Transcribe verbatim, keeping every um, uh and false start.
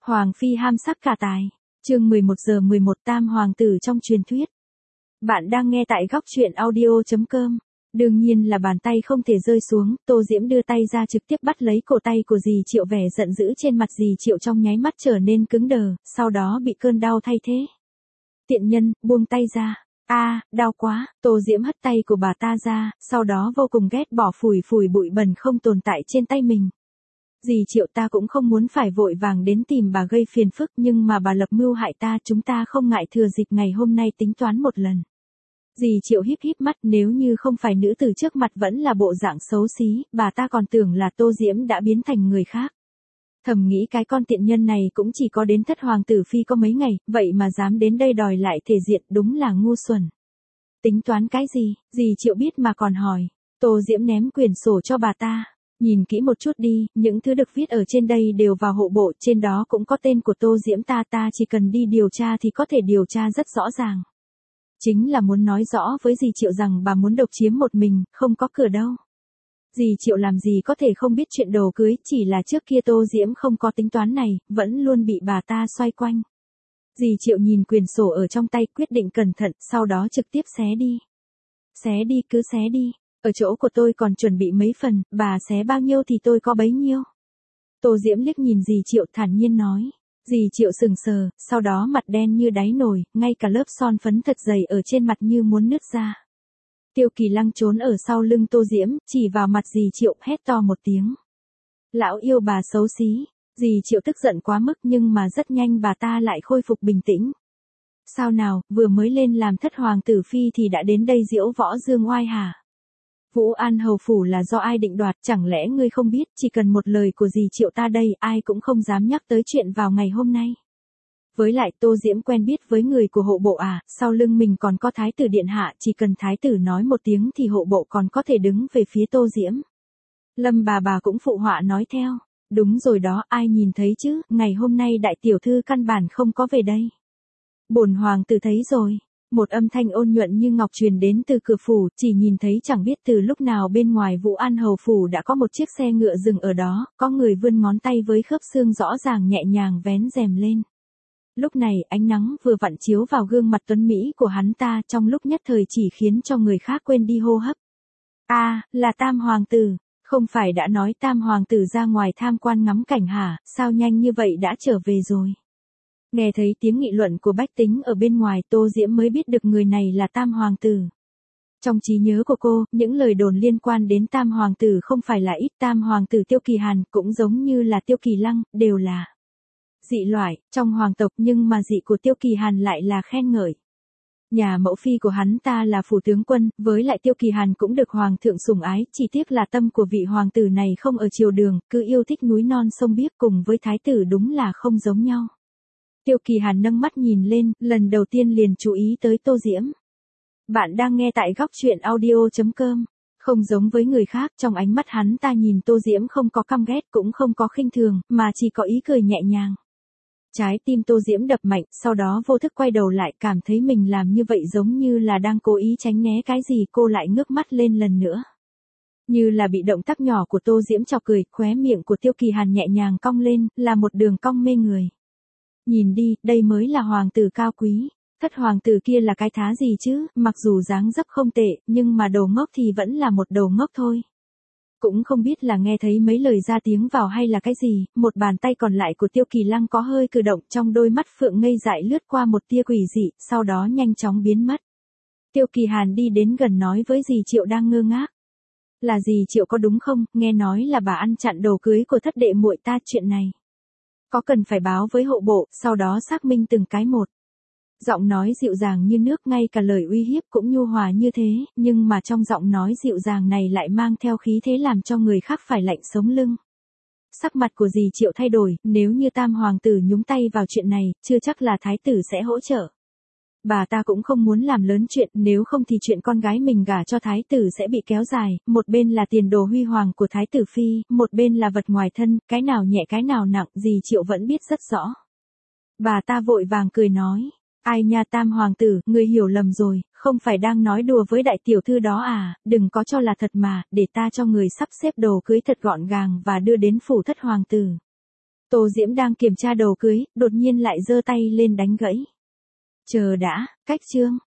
Hoàng phi ham sắc cả tài. Chương mười một giờ mười một Tam hoàng tử trong truyền thuyết. Bạn đang nghe tại góc truyện audio chấm com. Đương nhiên là bàn tay không thể rơi xuống, Tô Diễm đưa tay ra trực tiếp bắt lấy cổ tay của dì Triệu, vẻ giận dữ trên mặt dì Triệu trong nháy mắt trở nên cứng đờ, sau đó bị cơn đau thay thế. Tiện nhân, buông tay ra. A, đau quá. Tô Diễm hất tay của bà ta ra, sau đó vô cùng ghét bỏ phủi phủi bụi bẩn không tồn tại trên tay mình. Dì Triệu, ta cũng không muốn phải vội vàng đến tìm bà gây phiền phức, nhưng mà bà lập mưu hại ta, chúng ta không ngại thừa dịp ngày hôm nay tính toán một lần. Dì Triệu híp híp mắt, nếu như không phải nữ tử trước mặt vẫn là bộ dạng xấu xí, bà ta còn tưởng là Tô Diễm đã biến thành người khác. Thầm nghĩ cái con tiện nhân này cũng chỉ có đến thất hoàng tử phi có mấy ngày, vậy mà dám đến đây đòi lại thể diện, đúng là ngu xuẩn. Tính toán cái gì, dì Triệu biết mà còn hỏi. Tô Diễm ném quyển sổ cho bà ta. Nhìn kỹ một chút đi, những thứ được viết ở trên đây đều vào hộ bộ, trên đó cũng có tên của Tô Diễm ta, ta chỉ cần đi điều tra thì có thể điều tra rất rõ ràng. Chính là muốn nói rõ với dì Triệu rằng bà muốn độc chiếm một mình, không có cửa đâu. Dì Triệu làm gì có thể không biết chuyện đồ cưới, chỉ là trước kia Tô Diễm không có tính toán này, vẫn luôn bị bà ta xoay quanh. Dì Triệu nhìn quyển sổ ở trong tay, quyết định cẩn thận, sau đó trực tiếp xé đi. Xé đi, cứ xé đi. Ở chỗ của tôi còn chuẩn bị mấy phần, bà xé bao nhiêu thì tôi có bấy nhiêu. Tô Diễm liếc nhìn dì Triệu thản nhiên nói. Dì Triệu sừng sờ, sau đó mặt đen như đáy nồi, ngay cả lớp son phấn thật dày ở trên mặt như muốn nứt ra. Tiêu Kỳ Lăng trốn ở sau lưng Tô Diễm, chỉ vào mặt dì Triệu, hét to một tiếng. Lão yêu bà xấu xí. Dì Triệu tức giận quá mức, nhưng mà rất nhanh bà ta lại khôi phục bình tĩnh. Sao nào, vừa mới lên làm thất hoàng tử phi thì đã đến đây diễu võ dương oai hả? Vũ An hầu phủ là do ai định đoạt, chẳng lẽ ngươi không biết, chỉ cần một lời của dì Triệu ta đây, ai cũng không dám nhắc tới chuyện vào ngày hôm nay. Với lại Tô Diễm quen biết với người của hộ bộ à, sau lưng mình còn có thái tử điện hạ, chỉ cần thái tử nói một tiếng thì hộ bộ còn có thể đứng về phía Tô Diễm. Lâm bà bà cũng phụ họa nói theo, đúng rồi đó, ai nhìn thấy chứ, ngày hôm nay đại tiểu thư căn bản không có về đây. Bổn hoàng tử thấy rồi. Một âm thanh ôn nhuận như ngọc truyền đến từ cửa phủ, chỉ nhìn thấy chẳng biết từ lúc nào bên ngoài Vũ An hầu phủ đã có một chiếc xe ngựa dừng ở đó, có người vươn ngón tay với khớp xương rõ ràng nhẹ nhàng vén rèm lên. Lúc này ánh nắng vừa vặn chiếu vào gương mặt tuấn mỹ của hắn ta, trong lúc nhất thời chỉ khiến cho người khác quên đi hô hấp. A, à, là Tam hoàng tử, không phải đã nói Tam hoàng tử ra ngoài tham quan ngắm cảnh hả, sao nhanh như vậy đã trở về rồi. Nghe thấy tiếng nghị luận của bách tính ở bên ngoài, Tô Diễm mới biết được người này là Tam hoàng tử. Trong trí nhớ của cô, những lời đồn liên quan đến Tam hoàng tử không phải là ít, Tam hoàng tử Tiêu Kỳ Hàn cũng giống như là Tiêu Kỳ Lăng, đều là dị loại trong hoàng tộc, nhưng mà dị của Tiêu Kỳ Hàn lại là khen ngợi. Nhà mẫu phi của hắn ta là phủ tướng quân, với lại Tiêu Kỳ Hàn cũng được hoàng thượng sủng ái, chỉ tiếc là tâm của vị hoàng tử này không ở triều đường, cứ yêu thích núi non sông biếc, cùng với thái tử đúng là không giống nhau. Tiêu Kỳ Hàn nâng mắt nhìn lên, lần đầu tiên liền chú ý tới Tô Diễm. Bạn đang nghe tại góc truyện audio chấm com. Không giống với người khác, trong ánh mắt hắn ta nhìn Tô Diễm không có căm ghét cũng không có khinh thường, mà chỉ có ý cười nhẹ nhàng. Trái tim Tô Diễm đập mạnh, sau đó vô thức quay đầu lại, cảm thấy mình làm như vậy giống như là đang cố ý tránh né cái gì, cô lại ngước mắt lên lần nữa. Như là bị động tác nhỏ của Tô Diễm chọc cười, khóe miệng của Tiêu Kỳ Hàn nhẹ nhàng cong lên, là một đường cong mê người. Nhìn đi, đây mới là hoàng tử cao quý. Thất hoàng tử kia là cái thá gì chứ, mặc dù dáng dấp không tệ, nhưng mà đầu ngốc thì vẫn là một đầu ngốc thôi. Cũng không biết là nghe thấy mấy lời ra tiếng vào hay là cái gì, một bàn tay còn lại của Tiêu Kỳ Lăng có hơi cử động, trong đôi mắt phượng ngây dại lướt qua một tia quỷ dị, sau đó nhanh chóng biến mất. Tiêu Kỳ Hàn đi đến gần nói với dì Triệu đang ngơ ngác. Là dì Triệu có đúng không, nghe nói là bà ăn chặn đồ cưới của thất đệ muội ta, chuyện này có cần phải báo với hộ bộ, sau đó xác minh từng cái một. Giọng nói dịu dàng như nước, ngay cả lời uy hiếp cũng nhu hòa như thế, nhưng mà trong giọng nói dịu dàng này lại mang theo khí thế làm cho người khác phải lạnh sống lưng. Sắc mặt của dì Triệu thay đổi, nếu như Tam hoàng tử nhúng tay vào chuyện này, chưa chắc là thái tử sẽ hỗ trợ. Bà ta cũng không muốn làm lớn chuyện, nếu không thì chuyện con gái mình gả cho thái tử sẽ bị kéo dài, một bên là tiền đồ huy hoàng của thái tử phi, một bên là vật ngoài thân, cái nào nhẹ cái nào nặng, dì Triệu vẫn biết rất rõ. Bà ta vội vàng cười nói, ai nha Tam hoàng tử, người hiểu lầm rồi, không phải đang nói đùa với đại tiểu thư đó à, đừng có cho là thật mà, để ta cho người sắp xếp đồ cưới thật gọn gàng và đưa đến phủ thất hoàng tử. Tô Diễm đang kiểm tra đồ cưới, đột nhiên lại giơ tay lên đánh gãy. Chờ đã, cách Trương,